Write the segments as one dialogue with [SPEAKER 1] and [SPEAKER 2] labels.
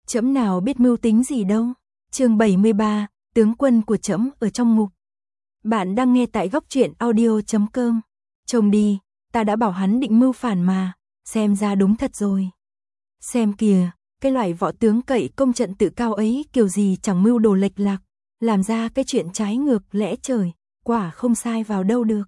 [SPEAKER 1] Trẫm nào biết mưu tính gì đâu. Chương 73, tướng quân của trẫm ở trong ngục. Bạn đang nghe tại góc truyện audio.com. Trông đi, ta đã bảo hắn định mưu phản mà, xem ra đúng thật rồi. Xem kìa, cái loại võ tướng cậy công trận tự cao ấy kiểu gì chẳng mưu đồ lệch lạc, làm ra cái chuyện trái ngược lẽ trời, quả không sai vào đâu được.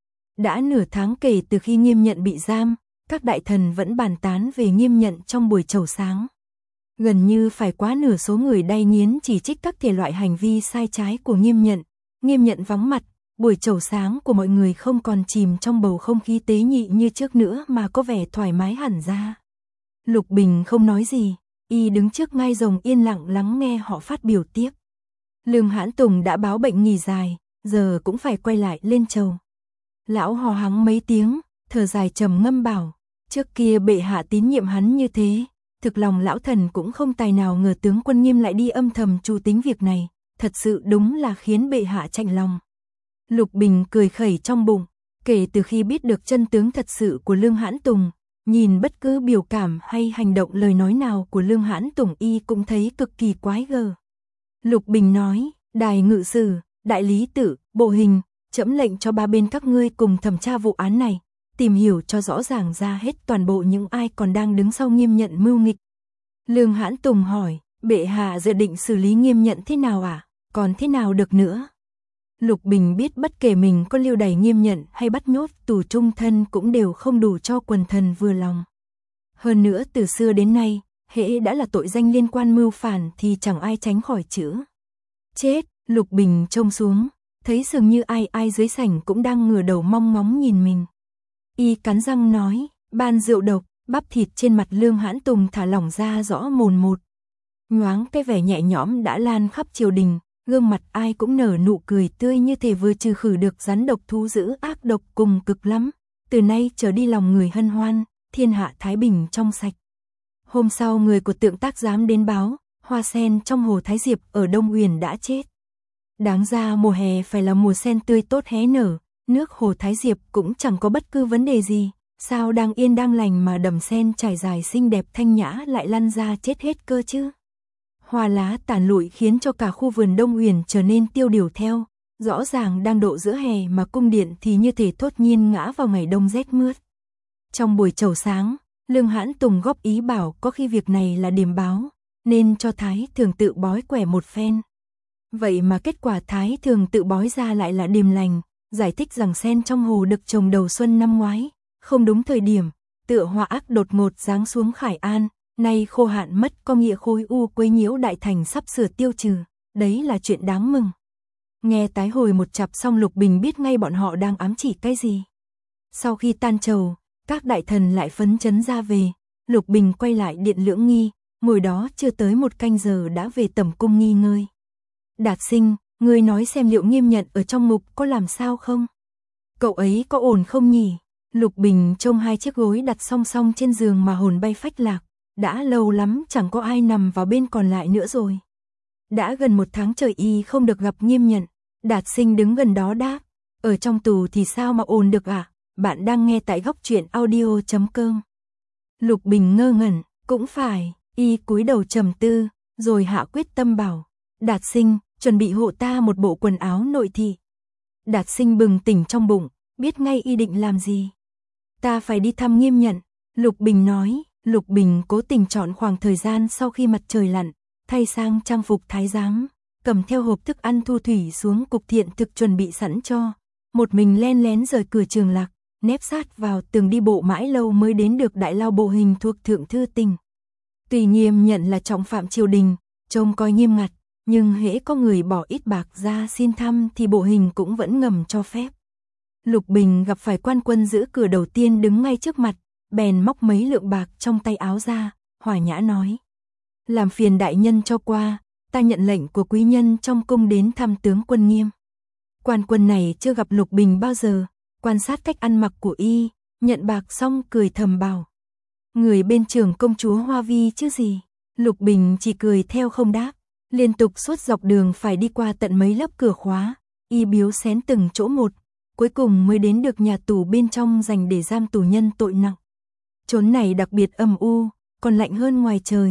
[SPEAKER 1] Đã nửa tháng kể từ khi Nghiêm Nhận bị giam, các đại thần vẫn bàn tán về Nghiêm Nhận trong buổi chầu sáng. Gần như phải quá nửa số người đay nghiến chỉ trích các thể loại hành vi sai trái của Nghiêm Nhận. Nghiêm Nhận vắng mặt, buổi chầu sáng của mọi người không còn chìm trong bầu không khí tế nhị như trước nữa mà có vẻ thoải mái hẳn ra. Lục Bình không nói gì, y đứng trước ngai rồng yên lặng lắng nghe họ phát biểu tiếp. Lương Hãn Tùng đã báo bệnh nghỉ dài, giờ cũng phải quay lại lên chầu. Lão hò hắng mấy tiếng, thở dài trầm ngâm bảo, trước kia bệ hạ tín nhiệm hắn như thế, thực lòng lão thần cũng không tài nào ngờ tướng quân Nghiêm lại đi âm thầm chủ tính việc này, thật sự đúng là khiến bệ hạ chạnh lòng. Lục Bình cười khẩy trong bụng, kể từ khi biết được chân tướng thật sự của Lương Hãn Tùng, nhìn bất cứ biểu cảm hay hành động lời nói nào của Lương Hãn Tùng y cũng thấy cực kỳ quái gở. Lục Bình nói, đài ngự sử, đại lý tự, bộ hình, trẫm lệnh cho ba bên các ngươi cùng thẩm tra vụ án này, tìm hiểu cho rõ ràng ra hết toàn bộ những ai còn đang đứng sau Nghiêm Nhận mưu nghịch. Lương Hãn Tùng hỏi, bệ hạ dự định xử lý Nghiêm Nhận thế nào à, còn thế nào được nữa? Lục Bình biết bất kể mình có lưu đày Nghiêm Nhận hay bắt nhốt tù trung thân cũng đều không đủ cho quần thần vừa lòng. Hơn nữa từ xưa đến nay, hễ đã là tội danh liên quan mưu phản thì chẳng ai tránh khỏi chữ chết. Lục Bình trông xuống, thấy dường như ai dưới sảnh cũng đang ngửa đầu mong ngóng nhìn mình. Y cắn răng nói, ban rượu độc, bắp thịt trên mặt Lương Hãn Tùng thả lỏng ra rõ mồn một. Nhoáng cái vẻ nhẹ nhõm đã lan khắp triều đình, gương mặt ai cũng nở nụ cười tươi như thể vừa trừ khử được rắn độc thú dữ ác độc cùng cực lắm. Từ nay trở đi lòng người hân hoan, thiên hạ thái bình trong sạch. Hôm sau người của Tượng Tác Giám đến báo, hoa sen trong hồ Thái Diệp ở Đông Uyển đã chết. Đáng ra mùa hè phải là mùa sen tươi tốt hé nở, nước hồ Thái Diệp cũng chẳng có bất cứ vấn đề gì, sao đang yên đang lành mà đầm sen trải dài xinh đẹp thanh nhã lại lăn ra chết hết cơ chứ. Hoa lá tàn lụi khiến cho cả khu vườn Đông Uyển trở nên tiêu điều theo, rõ ràng đang độ giữa hè mà cung điện thì như thể thốt nhiên ngã vào ngày đông rét mướt. Trong buổi chầu sáng, Lương Hãn Tùng góp ý bảo có khi việc này là điểm báo, nên cho Thái Thường tự bói quẻ một phen. Vậy mà kết quả Thái Thường tự bói ra lại là điềm lành, giải thích rằng sen trong hồ được trồng đầu xuân năm ngoái, không đúng thời điểm, tựa họa ác đột ngột giáng xuống Khải An, nay khô hạn mất có nghĩa khối u quấy nhiễu đại thành sắp sửa tiêu trừ, đấy là chuyện đáng mừng. Nghe tái hồi một chặp xong Lục Bình biết ngay bọn họ đang ám chỉ cái gì. Sau khi tan chầu, các đại thần lại phấn chấn ra về, Lục Bình quay lại điện Lưỡng Nghi, ngồi đó chưa tới một canh giờ đã về tẩm cung nghỉ ngơi. Đạt Sinh, ngươi nói xem liệu Nghiêm Nhận ở trong ngục có làm sao không? Cậu ấy có ổn không nhỉ? Lục Bình trông hai chiếc gối đặt song song trên giường mà hồn bay phách lạc, đã lâu lắm chẳng có ai nằm vào bên còn lại nữa rồi. Đã gần một tháng trời y không được gặp Nghiêm Nhận, Đạt Sinh đứng gần đó đáp, ở trong tù thì sao mà ổn được ạ? Bạn đang nghe tại góc truyện audio.com. Lục Bình ngơ ngẩn, cũng phải, y cúi đầu trầm tư, rồi hạ quyết tâm bảo, Đạt Sinh, chuẩn bị hộ ta một bộ quần áo nội thị. Đạt Sinh bừng tỉnh trong bụng, biết ngay y định làm gì. Ta phải đi thăm Nghiêm Nhận, Lục Bình nói. Lục Bình cố tình chọn khoảng thời gian sau khi mặt trời lặn, thay sang trang phục thái giám, cầm theo hộp thức ăn thu thủy xuống cục thiện thực chuẩn bị sẵn cho, một mình len lén rời cửa Trường Lạc, nép sát vào tường đi bộ mãi lâu mới đến được đại lao Bộ Hình thuộc Thượng Thư Tỉnh. Tuy Nghiêm Nhận là trọng phạm triều đình, trông coi nghiêm ngặt, nhưng hễ có người bỏ ít bạc ra xin thăm thì Bộ Hình cũng vẫn ngầm cho phép. Lục Bình gặp phải quan quân giữ cửa đầu tiên đứng ngay trước mặt, bèn móc mấy lượng bạc trong tay áo ra, hòa nhã nói. Làm phiền đại nhân cho qua, ta nhận lệnh của quý nhân trong cung đến thăm tướng quân Nghiêm. Quan quân này chưa gặp Lục Bình bao giờ, quan sát cách ăn mặc của y, nhận bạc xong cười thầm bảo. Người bên trường công chúa Hoa Vi chứ gì. Lục Bình chỉ cười theo không đáp, liên tục suốt dọc đường phải đi qua tận mấy lớp cửa khóa, y biếu xén từng chỗ một, cuối cùng mới đến được nhà tù bên trong dành để giam tù nhân tội nặng. Chốn này đặc biệt âm u, còn lạnh hơn ngoài trời,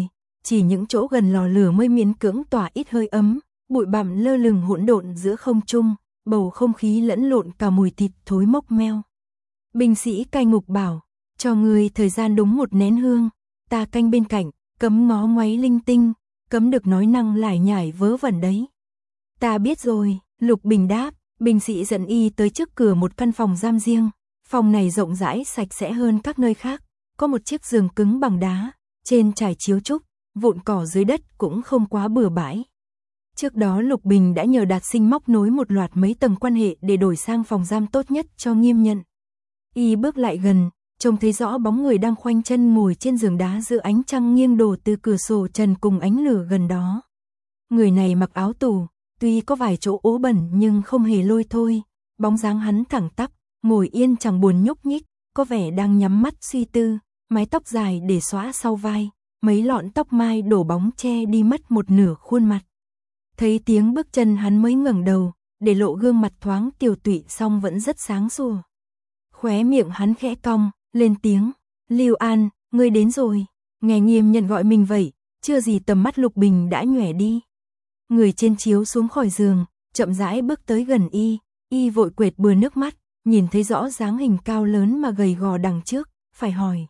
[SPEAKER 1] chỉ những chỗ gần lò lửa mới miễn cưỡng tỏa ít hơi ấm, bụi bặm lơ lửng hỗn độn giữa không trung, bầu không khí lẫn lộn cả mùi thịt thối mốc meo. Binh sĩ cai ngục bảo, cho ngươi thời gian đúng 1 nén hương, ta canh bên cạnh, cấm ngó ngoáy linh tinh, cấm được nói năng lải nhải vớ vẩn đấy. Ta biết rồi, Lục Bình đáp, binh sĩ dẫn y tới trước cửa một căn phòng giam riêng, phòng này rộng rãi sạch sẽ hơn các nơi khác, có một chiếc giường cứng bằng đá, trên trải chiếu trúc, vụn cỏ dưới đất cũng không quá bừa bãi. Trước đó Lục Bình đã nhờ Đạt Sinh móc nối một loạt mấy tầng quan hệ để đổi sang phòng giam tốt nhất cho Nghiêm Nhận. Y bước lại gần, trông thấy rõ bóng người đang khoanh chân ngồi trên giường đá giữa ánh trăng nghiêng đổ từ cửa sổ trần cùng ánh lửa gần đó. Người này mặc áo tù, tuy có vài chỗ ố bẩn nhưng không hề lôi thôi, bóng dáng hắn thẳng tắp, ngồi yên chẳng buồn nhúc nhích, có vẻ đang nhắm mắt suy tư, mái tóc dài để xõa sau vai, mấy lọn tóc mai đổ bóng che đi mất một nửa khuôn mặt. Thấy tiếng bước chân hắn mới ngẩng đầu, để lộ gương mặt thoáng tiều tụy song vẫn rất sáng sủa. Khóe miệng hắn khẽ cong, lên tiếng, Lưu An, ngươi đến rồi. Nghe Nghiêm Nhận gọi mình vậy, chưa gì tầm mắt Lục Bình đã nhòe đi. Người trên chiếu xuống khỏi giường, chậm rãi bước tới gần y vội quệt bừa nước mắt, nhìn thấy rõ dáng hình cao lớn mà gầy gò đằng trước, phải hỏi.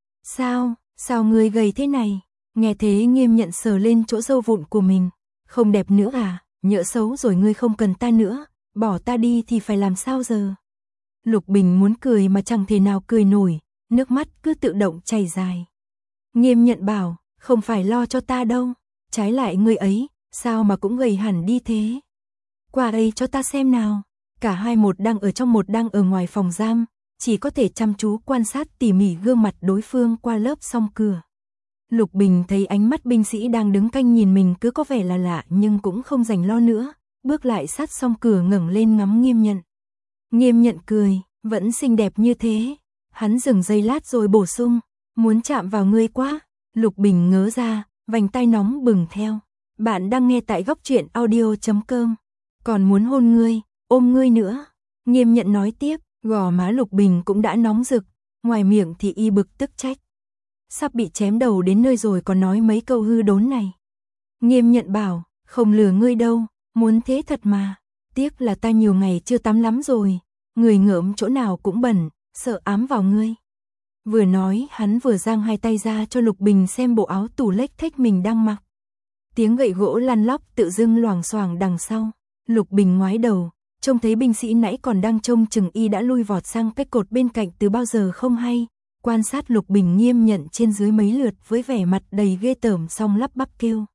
[SPEAKER 1] Sao ngươi gầy thế này? Nghe thế Nghiêm Nhận sờ lên chỗ râu vụn của mình. Không đẹp nữa à, nhỡ xấu rồi ngươi không cần ta nữa, bỏ ta đi thì phải làm sao giờ? Lục Bình muốn cười mà chẳng thể nào cười nổi, nước mắt cứ tự động chảy dài. Nghiêm Nhận bảo, không phải lo cho ta đâu, trái lại ngươi ấy, sao mà cũng gầy hẳn đi thế? Qua đây cho ta xem nào. Cả hai, một đang ở trong một đang ở ngoài phòng giam, chỉ có thể chăm chú quan sát tỉ mỉ gương mặt đối phương qua lớp song cửa. Lục Bình thấy ánh mắt binh sĩ đang đứng canh nhìn mình cứ có vẻ là lạ nhưng cũng không rảnh lo nữa, bước lại sát song cửa ngẩng lên ngắm Nghiêm Nhận. Nghiêm Nhận cười, vẫn xinh đẹp như thế. Hắn dừng giây lát rồi bổ sung, muốn chạm vào ngươi quá. Lục Bình ngớ ra, vành tai nóng bừng theo. Bạn đang nghe tại Góc Truyện Audio.com. Còn muốn hôn ngươi, ôm ngươi nữa. Nghiêm Nhận nói tiếp, gò má Lục Bình cũng đã nóng rực, ngoài miệng thì y bực tức trách. Sắp bị chém đầu đến nơi rồi còn nói mấy câu hư đốn này. Nghiêm Nhận bảo, không lừa ngươi đâu, muốn thế thật mà. Tiếc là ta nhiều ngày chưa tắm lắm rồi, người ngợm chỗ nào cũng bẩn, sợ ám vào ngươi. Vừa nói hắn vừa giang hai tay ra cho Lục Bình xem bộ áo tù lếch thếch mình đang mặc. Tiếng gậy gỗ lăn lóc tự dưng loảng xoảng đằng sau. Lục Bình ngoái đầu, trông thấy binh sĩ nãy còn đang trông chừng y đã lui vọt sang cái cột bên cạnh từ bao giờ không hay. Quan sát Lục Bình Nghiêm Nhận trên dưới mấy lượt với vẻ mặt đầy ghê tởm xong lắp bắp kêu.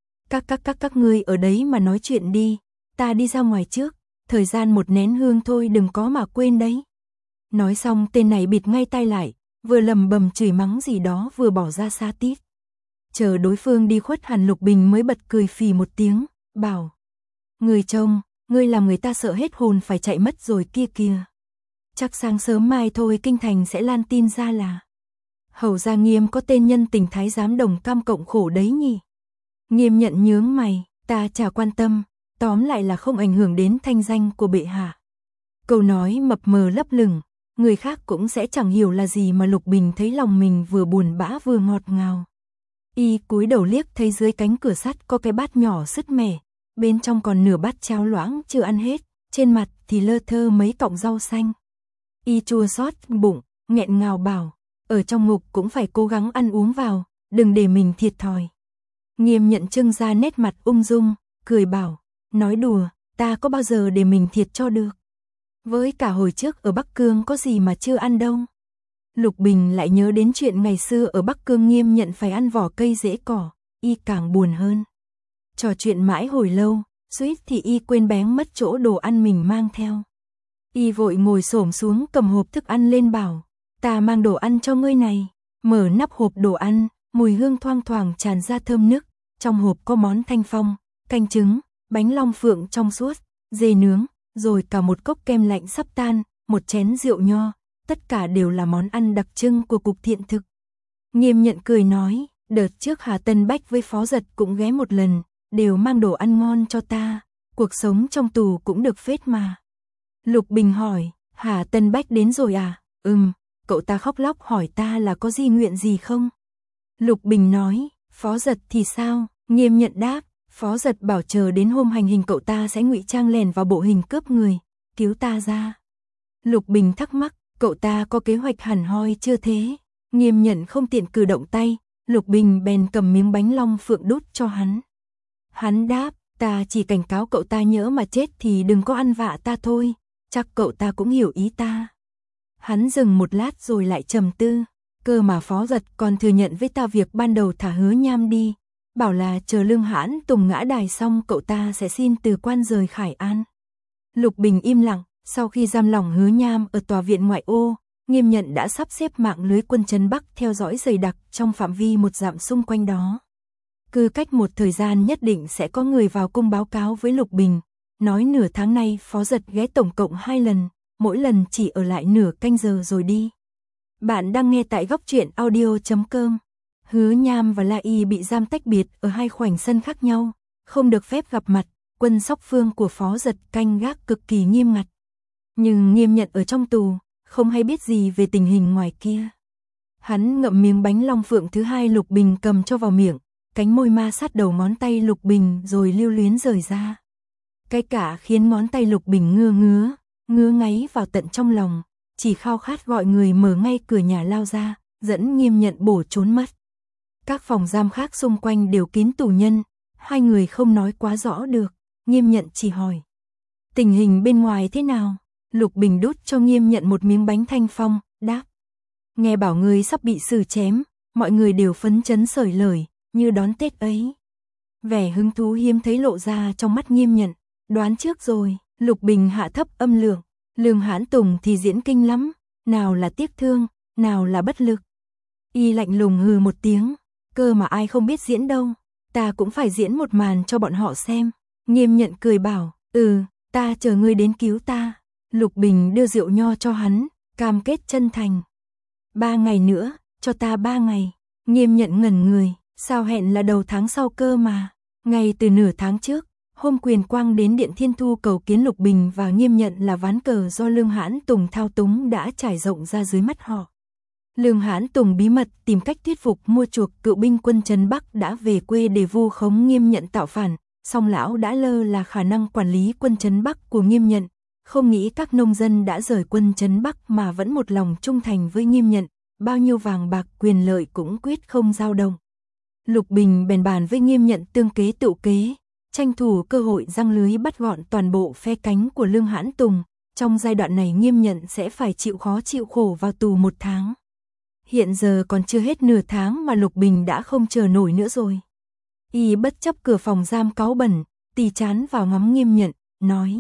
[SPEAKER 1] Các ngươi ở đấy mà nói chuyện đi, ta đi ra ngoài trước, thời gian 1 nén hương thôi đừng có mà quên đấy. Nói xong tên này bịt ngay tai lại, vừa lầm bầm chửi mắng gì đó vừa bỏ ra xa tít. Chờ đối phương đi khuất hẳn Lục Bình mới bật cười phì một tiếng, bảo. Người trông, ngươi làm người ta sợ hết hồn phải chạy mất rồi kia kìa. Chắc sáng sớm mai thôi kinh thành sẽ lan tin ra là Hầu gia Nghiêm có tên nhân tình thái giám Đồng Cam cộng khổ đấy nhỉ. Nghiêm Nhận nhướng mày, ta chả quan tâm, tóm lại là không ảnh hưởng đến thanh danh của bệ hạ. Câu nói mập mờ lấp lửng, người khác cũng sẽ chẳng hiểu là gì mà Lục Bình thấy lòng mình vừa buồn bã vừa ngọt ngào. Y cúi đầu liếc thấy dưới cánh cửa sắt có cái bát nhỏ sứt mẻ, bên trong còn nửa bát cháo loãng chưa ăn hết, trên mặt thì lơ thơ mấy cọng rau xanh. Y chua xót bụng, nghẹn ngào bảo, ở trong ngục cũng phải cố gắng ăn uống vào, đừng để mình thiệt thòi. Nghiêm Nhận trưng ra nét mặt ung dung, cười bảo, nói đùa, ta có bao giờ để mình thiệt cho được. Với cả hồi trước ở Bắc Cương có gì mà chưa ăn đâu. Lục Bình lại nhớ đến chuyện ngày xưa ở Bắc Cương Nghiêm Nhận phải ăn vỏ cây rễ cỏ, y càng buồn hơn. Trò chuyện mãi hồi lâu, suýt thì y quên bén mất chỗ đồ ăn mình mang theo. Y vội ngồi xổm xuống cầm hộp thức ăn lên bảo, ta mang đồ ăn cho ngươi này. Mở nắp hộp đồ ăn, mùi hương thoang thoảng tràn ra thơm nức. Trong hộp có món thanh phong, canh trứng, bánh long phượng trong suốt, dê nướng, rồi cả một cốc kem lạnh sắp tan, một chén rượu nho. Tất cả đều là món ăn đặc trưng của cục thiện thực. Nghiêm Nhận cười nói, đợt trước Hà Tân Bách với Phó Giật cũng ghé một lần, đều mang đồ ăn ngon cho ta, cuộc sống trong tù cũng được phết mà. Lục Bình hỏi, Hà Tân Bách đến rồi à? Cậu ta khóc lóc hỏi ta là có di nguyện gì không? Lục Bình nói, Phó Dật thì sao? Nghiêm Nhận đáp, Phó Dật bảo chờ đến hôm hành hình cậu ta sẽ ngụy trang lèn vào bộ hình cướp người, cứu ta ra. Lục Bình thắc mắc, cậu ta có kế hoạch hẳn hoi chưa thế? Nghiêm Nhận không tiện cử động tay, Lục Bình bèn cầm miếng bánh long phượng đút cho hắn. Hắn đáp, ta chỉ cảnh cáo cậu ta nhỡ mà chết thì đừng có ăn vạ ta thôi, chắc cậu ta cũng hiểu ý ta. Hắn dừng một lát rồi lại trầm tư, cơ mà Phó Dật còn thừa nhận với ta việc ban đầu thả Hứa Nham đi, bảo là chờ Lương Hãn Tùng ngã đài xong cậu ta sẽ xin từ quan rời Khải An. Lục Bình im lặng, sau khi giam lỏng Hứa Nham ở tòa viện ngoại ô, Nghiêm Nhận đã sắp xếp mạng lưới quân trấn Bắc theo dõi dày đặc trong phạm vi một dặm xung quanh đó. Cứ cách một thời gian nhất định sẽ có người vào cung báo cáo với Lục Bình, nói nửa tháng nay Phó Dật ghé tổng cộng 2 lần, mỗi lần chỉ ở lại nửa canh giờ rồi đi. Bạn đang nghe tại góc truyện audio.com. Hứa Nham và La Y bị giam tách biệt ở 2 khoảnh sân khác nhau, không được phép gặp mặt, quân sóc phương của Phó Dật canh gác cực kỳ nghiêm ngặt. Nhưng Nghiêm Nhận ở trong tù, không hay biết gì về tình hình ngoài kia. Hắn ngậm miếng bánh long phượng thứ 2 Lục Bình cầm cho vào miệng, cánh môi ma sát đầu ngón tay Lục Bình rồi lưu luyến rời ra. Cái cả khiến ngón tay Lục Bình ngứa ngáy vào tận trong lòng, chỉ khao khát gọi người mở ngay cửa nhà lao ra, dẫn Nghiêm Nhận bổ trốn mất. Các phòng giam khác xung quanh đều kín tù nhân, 2 người không nói quá rõ được, Nghiêm Nhận chỉ hỏi. Tình hình bên ngoài thế nào? Lục Bình đút cho Nghiêm Nhận một miếng bánh thanh phong, đáp. Nghe bảo người sắp bị xử chém, mọi người đều phấn chấn sởi lời, như đón Tết ấy. Vẻ hứng thú hiếm thấy lộ ra trong mắt Nghiêm Nhận, đoán trước rồi, Lục Bình hạ thấp âm lượng, Lương Hãn Tùng thì diễn kinh lắm, nào là tiếc thương, nào là bất lực. Y lạnh lùng hừ một tiếng, cơ mà ai không biết diễn đâu, ta cũng phải diễn một màn cho bọn họ xem. Nghiêm Nhận cười bảo, ta chờ ngươi đến cứu ta. Lục Bình đưa rượu nho cho hắn, cam kết chân thành. 3 ngày nữa, cho ta 3 ngày. Nghiêm Nhận ngẩn người, sao hẹn là đầu tháng sau cơ mà. Ngay từ nửa tháng trước, hôm Quyền Quang đến Điện Thiên Thu cầu kiến Lục Bình và Nghiêm Nhận là ván cờ do Lương Hãn Tùng thao túng đã trải rộng ra dưới mắt họ. Lương Hãn Tùng bí mật tìm cách thuyết phục mua chuộc cựu binh quân trấn Bắc đã về quê để vu khống Nghiêm Nhận tạo phản, song lão đã lơ là khả năng quản lý quân trấn Bắc của Nghiêm Nhận, không nghĩ các nông dân đã rời quân trấn Bắc mà vẫn một lòng trung thành với Nghiêm Nhận, bao nhiêu vàng bạc quyền lợi cũng quyết không dao động. Lục Bình bèn bàn với Nghiêm Nhận tương kế tựu kế, tranh thủ cơ hội giăng lưới bắt gọn toàn bộ phe cánh của Lương Hãn Tùng. Trong giai đoạn này Nghiêm Nhận sẽ phải chịu khó chịu khổ vào tù 1 tháng. Hiện giờ còn chưa hết nửa tháng mà Lục Bình đã không chờ nổi nữa rồi. Y bất chấp cửa phòng giam cáu bẩn, tì chán vào ngắm Nghiêm Nhận, nói.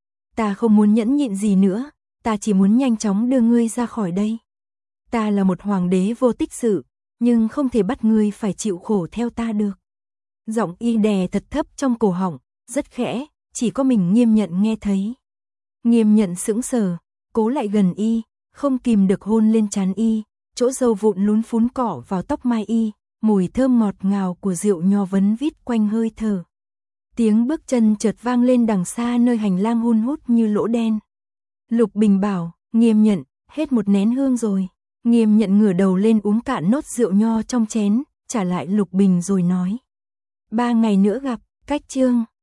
[SPEAKER 1] Ta không muốn nhẫn nhịn gì nữa, ta chỉ muốn nhanh chóng đưa ngươi ra khỏi đây. Ta là một hoàng đế vô tích sự, nhưng không thể bắt ngươi phải chịu khổ theo ta được. Giọng Y đè thật thấp trong cổ họng, rất khẽ, chỉ có mình Nghiêm Nhận nghe thấy. Nghiêm Nhận sững sờ, cố lại gần Y, không kìm được hôn lên trán Y, chỗ râu vụn lún phún cỏ vào tóc mai Y, mùi thơm ngọt ngào của rượu nho vấn vít quanh hơi thở. Tiếng bước chân chợt vang lên đằng xa nơi hành lang hun hút như lỗ đen. Lục Bình bảo, Nghiêm Nhận, hết một nén hương rồi. Nghiêm Nhận ngửa đầu lên uống cạn nốt rượu nho trong chén, trả lại Lục Bình rồi nói. 3 ngày nữa gặp, cách chương.